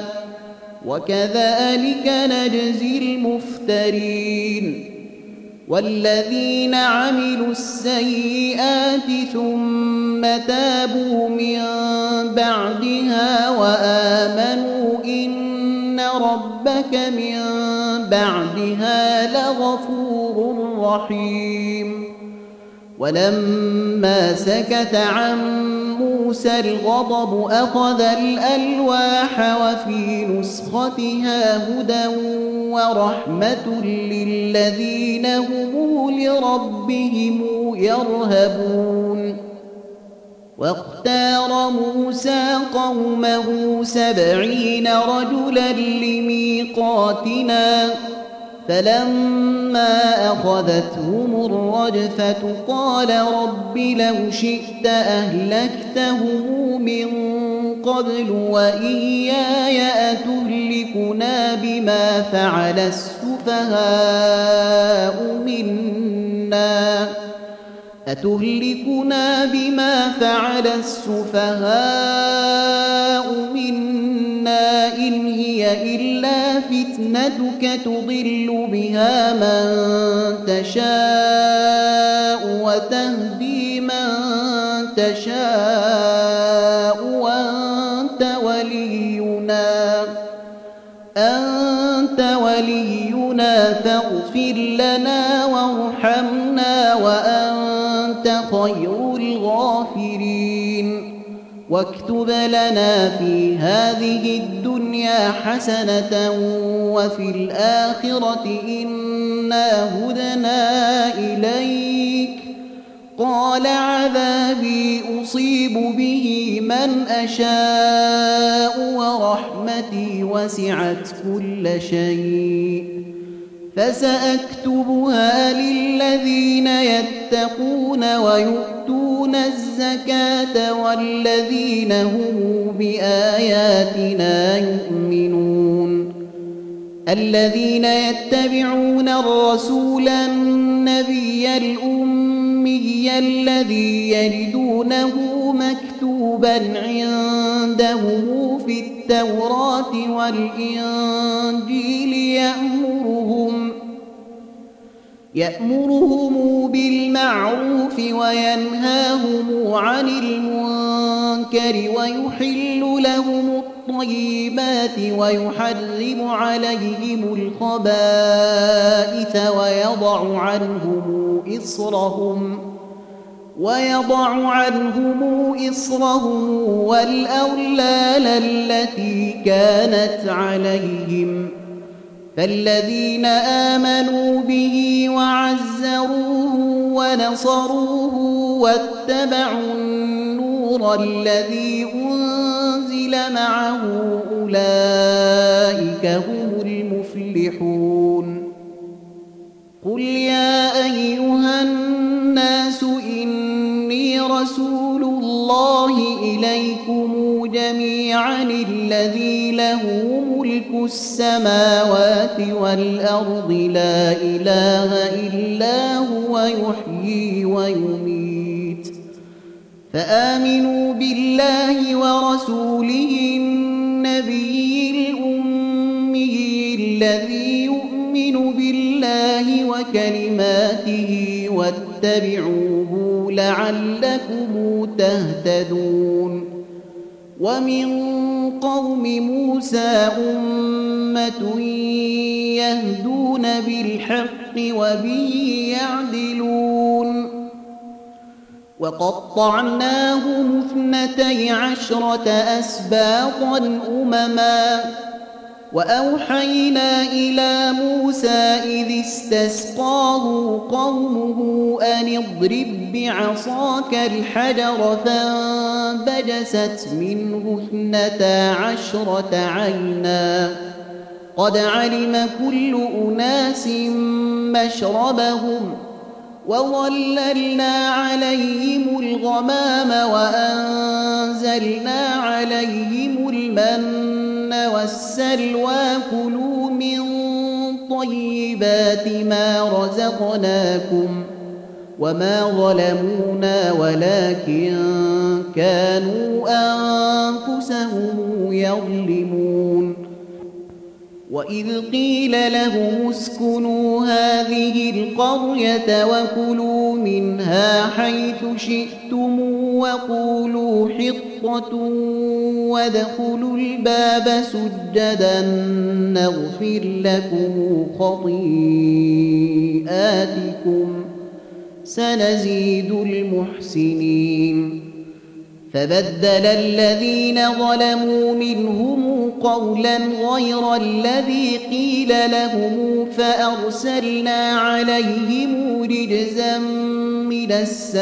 وكذلك نجزي المفترين. والذين عملوا السيئات ثم تابوا من بعدها وآمنوا إن ربك من بعدها لغفور رحيم. ولما سكت عن موسى الغضب أخذ الألواح وفي نسختها هدى ورحمة للذين هم لربهم يرهبون. واختار موسى قومه سبعين رجلا لميقاتنا فلما أخذتهم الرجفة قال رب لو شئت أهلكتهم من قبل وإياي أتهلكنا بما فعل السفهاء منا أتهلكنا بما فعل السفهاء منا إن هي إلا فتنتك تضل بها من تشاء وتهدي من تشاء وأنت ولينا أنت ولينا فاغفر لنا وارحمنا وأنت خير الغافرين. واكتب لنا في هذه الدنيا حسنة وفي الآخرة إنا هدنا إليك. قال عذابي أصيب به من أشاء ورحمتي وسعت كل شيء فسأكتبها للذين يتقون ويؤتون الزكاة والذين هم بآياتنا يؤمنون. الذين يتبعون الرسول النبي الأمي الذي يجدونه مكتوبا عندهم في التوراة والإنجيل يأمرهم يأمرهم بالمعروف وينهاهم عن المنكر ويحل لهم الطيبات ويحرم عليهم الخبائث ويضع عنهم إصرهم ويضع عنهم إصرهم والأغلال التي كانت عليهم. فالذين آمنوا به وعزروه ونصروه واتبعوا النور الذي أنزل معه أولئك هم المفلحون. قل يا أيها الناس إني رسول الله إليكم جميعا الذي له ملك ملك السماوات والأرض لا إله إلا هو يحيي ويميت فآمنوا بالله ورسوله النبي الأمي الذي يؤمن بالله وكلماته واتبعوه لعلكم تهتدون ومن قوم موسى أمة يهدون بالحق وبه يعدلون وقطعناهم اثنتي عشرة أسباطا أمما وأوحينا إلى موسى إذ استسقاه قومه أن اضرب بعصاك الحجر فانبجست منه اثنتا عشرة عينا قد علم كل أناس مشربهم وظللنا عليهم الغمام وأنزلنا عليهم المن والسلوى كلوا من طيبات ما رزقناكم وما ظلمونا ولكن كانوا أنفسهم يظلمون وإذ قيل لهم اسكنوا هذه القرية وكلوا منها حيث شئتم وقولوا حطة وادخلوا الباب سجدا نغفر لكم خطيئاتكم سنزيد المحسنين فبدل الذين ظلموا منهم قولا غير الذي قيل لهم فأرسلنا عليهم رجزا من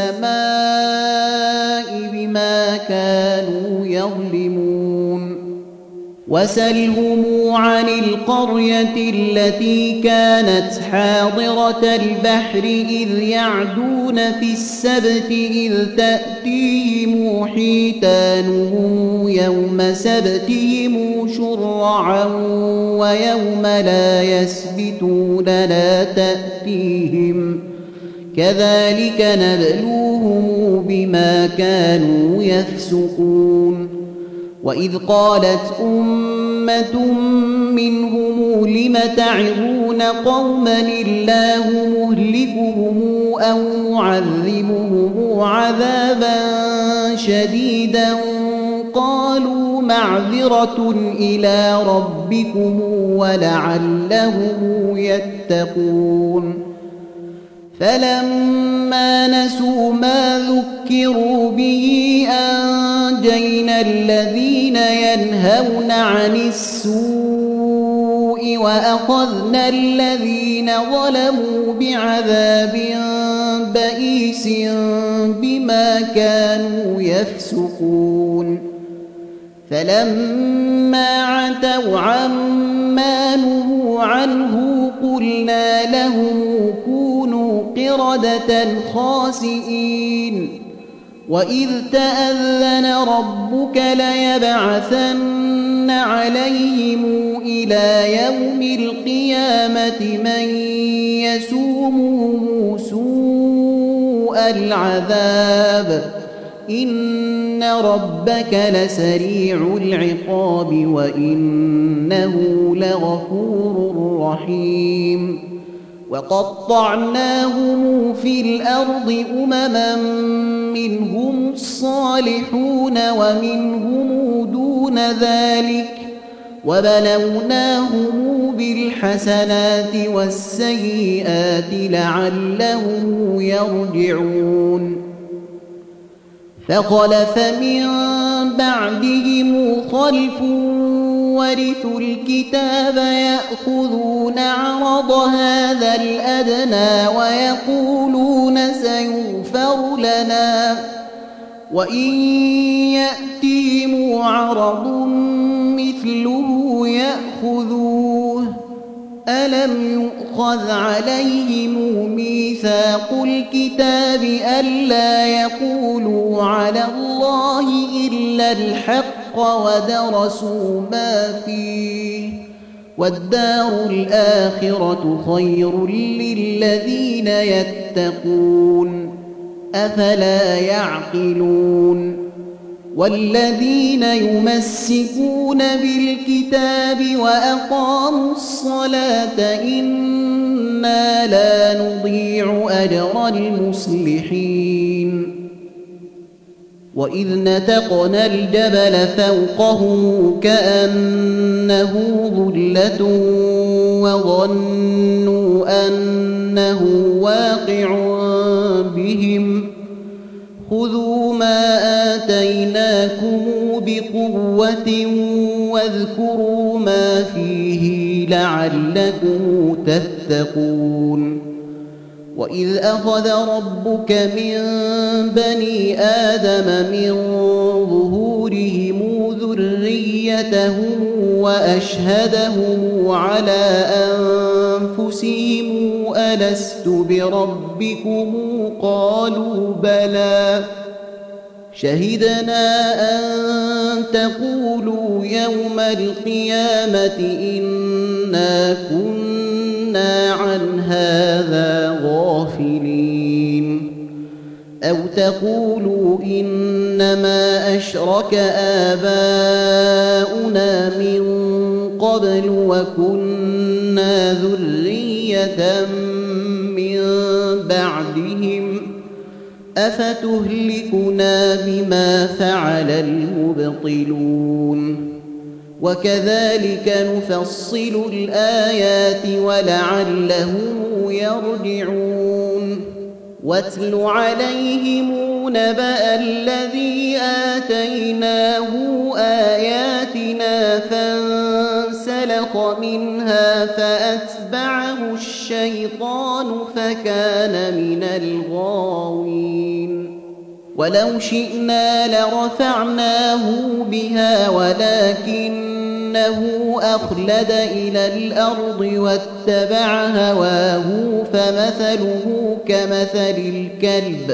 السماء بما كانوا يظلمون وسلهم عن القرية التي كانت حاضرة البحر إذ يعدون في السبت إذ تأتيهم حيتانهم يوم سبتهم شرعا ويوم لا يسبتون لا تأتيهم كذلك نبلوهم بما كانوا يفسقون وإذ قالت أمة منهم لم تعظون قوما الله مهلكهم أو معذبهم عذابا شديدا قالوا معذرة إلى ربكم ولعلهم يتقون فلما نسوا ما ذكروا به أنجينا الذين ينهون عن السوء وأخذنا الذين ظلموا بعذاب بئيس بما كانوا يفسقون فلما عتوا عما نهوا عنه قلنا لهم كونوا قردة خاسئين وإذ تأذن ربك ليبعثن عليهم إلى يوم القيامة من يسومهم سوء العذاب إن ربك لسريع العقاب وإنه لغفور رحيم وقطعناهم في الأرض أمما منهم الصالحون ومنهم دون ذلك وبلوناهم بالحسنات والسيئات لعلهم يرجعون فخلف من بعدهم خلف ورثوا الكتاب يأخذون عرض هذا الأدنى ويقولون سيغفر لنا وإن يأتهم عرض مثله يأخذوه ألم يؤخذ عليهم ميثاق الكتاب ألا يقولوا على الله إلا الحق الحق ودرسوا ما فيه والدار الآخرة خير للذين يتقون أفلا يعقلون والذين يمسكون بالكتاب وأقاموا الصلاة إنا لا نضيع أجر المصلحين وإذ نتقنا الجبل فوقهم كأنه ظلة وظنوا أنه واقع بهم خذوا ما آتيناكم بقوة واذكروا ما فيه لعلكم تتقون وإذ أخذ ربك من بني آدم من ظهورهم ذريتهم وأشهدهم على أنفسهم ألست بربكم قالوا بلى شهدنا أن تقولوا يوم القيامة إنا كنا عن هذا غافلين أو تقولوا إنما أشرك آباؤنا من قبل وكنا ذرية من بعدهم أفتهلكنا بما فعل المبطلون وكذلك نفصل الآيات ولعلهم يرجعون واتل عليهم نبأ الذي آتيناه آياتنا فانسلخ منها فأتبعه الشيطان فكان من الغاوين ولو شئنا لرفعناه بها ولكنه أخلد إلى الأرض واتبع هواه فمثله كمثل الكلب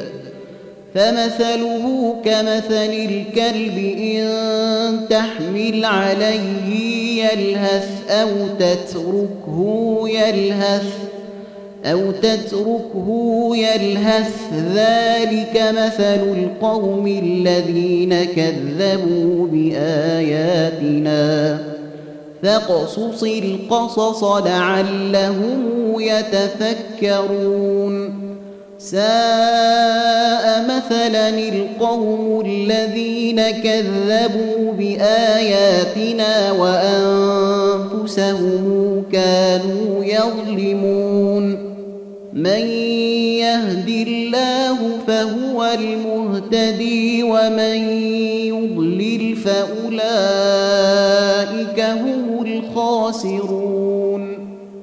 فمثله كمثل الكلب إن تحمل عليه يلهث أو تتركه يلهث أو تتركه يلهث ذلك مثل القوم الذين كذبوا بآياتنا فاقصص القصص لعلهم يتفكرون ساء مثلا القوم الذين كذبوا بآياتنا وأنفسهم كانوا يظلمون من يهد الله فهو المهتدي ومن يضلل فأولئك هم الخاسرون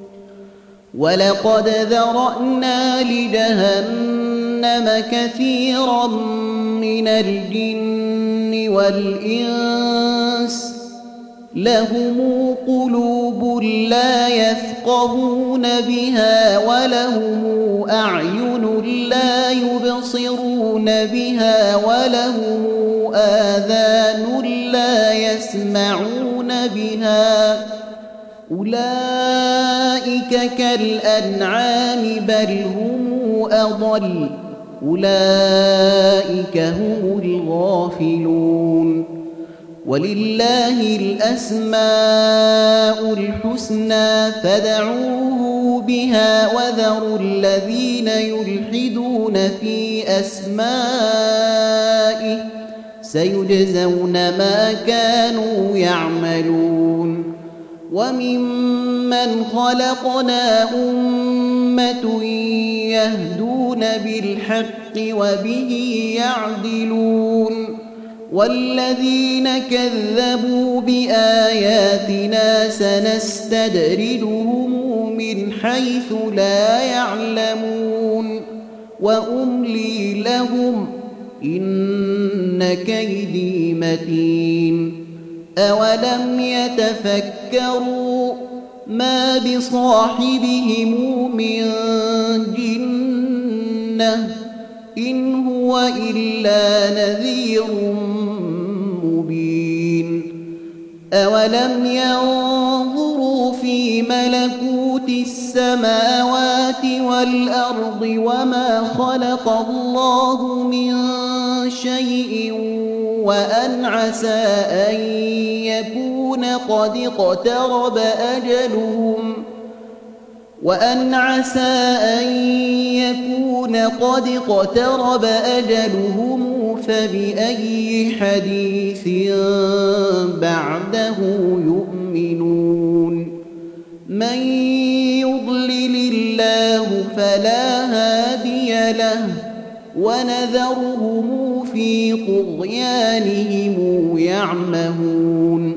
ولقد ذرأنا لجهنم كثيرا من الجن والإنس لهم قلوب لا يفقهون بها ولهم أعين لا يبصرون بها ولهم آذان لا يسمعون بها أولئك كالأنعام بل هم أضل أولئك هم الغافلون ولله الأسماء الحسنى فادعوه بها وذروا الذين يلحدون في أسمائه سيجزون ما كانوا يعملون وممن خلقنا أمة يهدون بالحق وبه يعدلون والذين كذبوا بآياتنا سنستدرجهم من حيث لا يعلمون وأملي لهم إن كيدي متين أولم يتفكروا ما بصاحبهم من جنة إن هو إلا نذير مبين أولم ينظروا في ملكوت السماوات والأرض وما خلق الله من شيء وأن عسى أن يكون قد اقترب أجلهم وأن عسى أن يكون قد اقترب أجلهم فبأي حديث بعده يؤمنون من يضلل الله فلا هادي له ونذرهم في طغيانهم يعمهون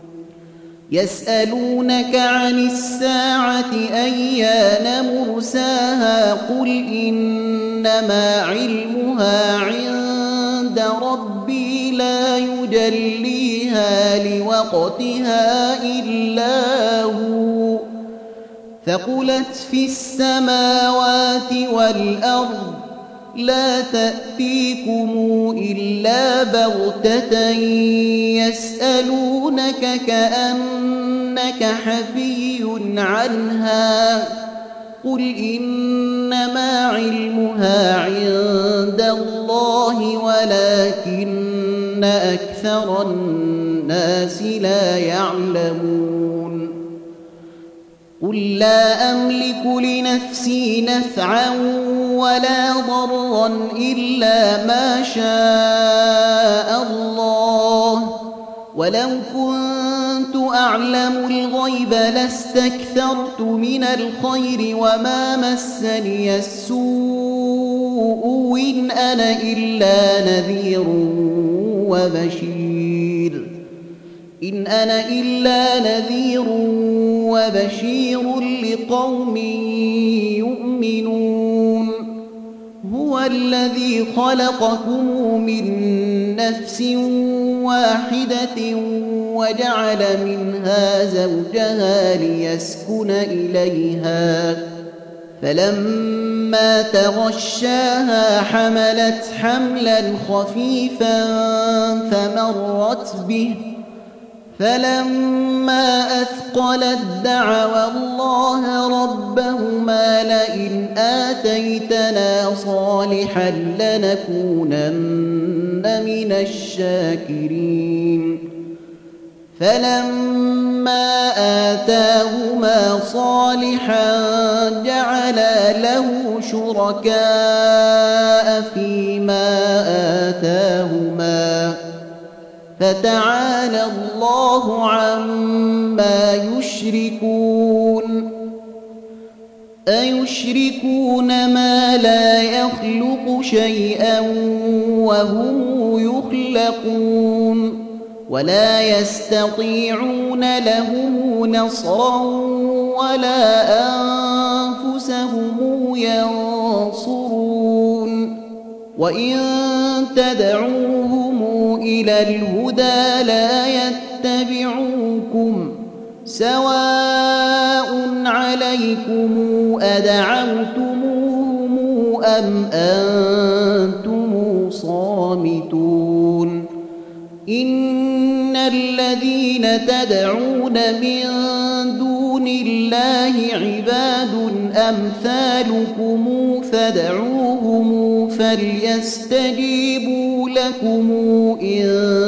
يسألونك عن الساعة أيان مرساها قل إنما علمها عند ربي لا يجليها لوقتها إلا هو ثقلت في السماوات والأرض لا تأتيكم إلا بغتة يسألونك كأنك حفي عنها قل إنما علمها عند الله ولكن أكثر الناس لا يعلمون قل لا أملك لنفسي نفعا ولا ضرا إلا ما شاء الله ولو كنت أعلم الغيب لاستكثرت من الخير وما مسني السوء إن أنا إلا نذير وبشير إن أنا إلا نذير وبشير لقوم يؤمنون هو الذي خلقكم من نفس واحدة وجعل منها زوجها ليسكن إليها فلما تغشاها حملت حملا خفيفا فمرت به فلما أثقلت دعوا الله ربهما لئن آتيتنا صالحا لنكونن من الشاكرين فلما آتاهما صالحا جعلا له شركاء فيما آتاهما فتعالى الله عما يشركون أيشركون ما لا يخلق شيئا وهم يخلقون ولا يستطيعون لهم نصرا ولا أنفسهم ينصرون وإن تدعوهم إلى الهدى لا يتبعوكم سواء عليكم أدعوتموهم أم أنتم صامتون إن الذين تدعون من دون الله عباد أمثالكم فادعوهم فليستجيبوا لكم إن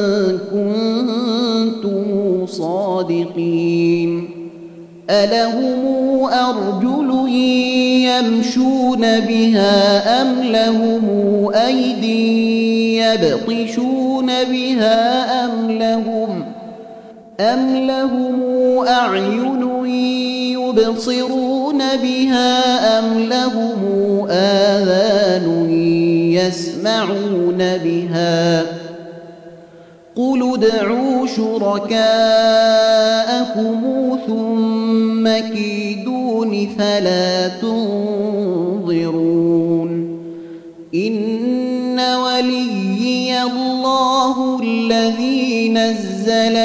كنتم صادقين ألهم أرجل يمشون بها أم لهم أيدي يبطشون بها أم لهم أم لهم أعين يبصرون بها أم لهم آذان يسمعون بها قل ادعوا شركاءكم ثم كيدون فلا تنظرون إن وليي الله الذي نزل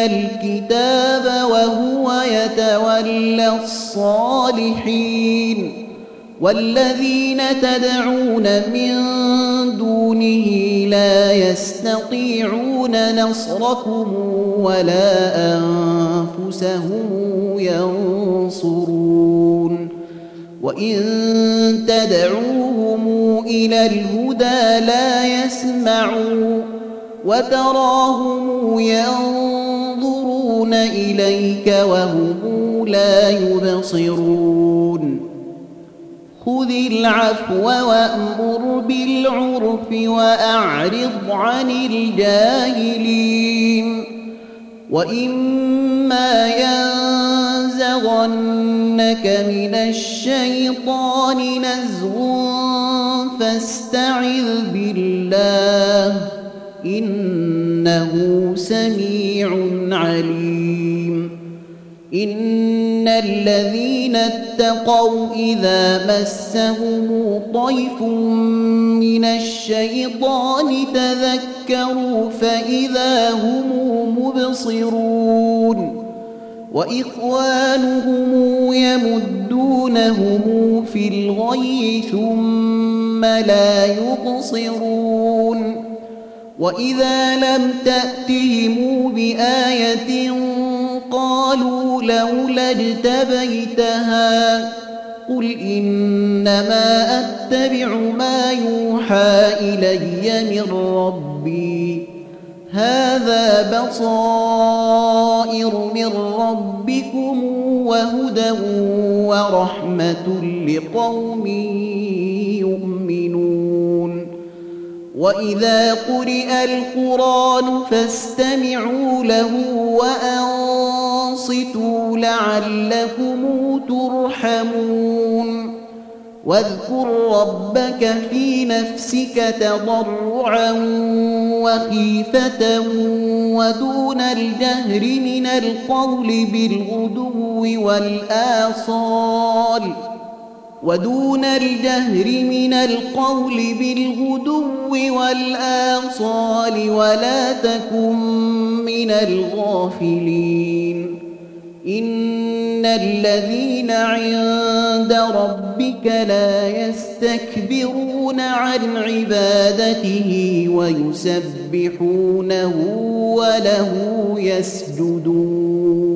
الكتاب وهو يتولى الصالحين والذين تدعون من دونه لا يستطيعون نصركم ولا أنفسهم ينصرون وإن تدعوهم إلى الهدى لا يسمعوا وتراهم ينظرون إليك وهم لا يبصرون خذ العفو وأمر بالعرف وأعرض عن الجاهلين وإما ينزغنك من الشيطان نزغ فاستعذ بالله إنه سميع عليم إن الذين اتقوا إذا مسهم طيف من الشيطان تذكروا فإذا هم مبصرون وإخوانهم يمدونهم في الغي ثم لا يبصرون وإذا لم تأتهم بآية قالوا لولا اجتبيتها قل إنما أتبع ما يوحى إلي من ربي هذا بصائر من ربكم وهدى ورحمة لقوم يؤمنون وإذا قرئ القرآن فاستمعوا له وأنصتوا لعلكم ترحمون واذكر ربك في نفسك تضرعا وخيفة ودون الجهر من القول بالغدو والآصال ودون الجهر من القول بالغدو والآصال ولا تكن من الغافلين إن الذين عند ربك لا يستكبرون عن عبادته ويسبحونه وله يسجدون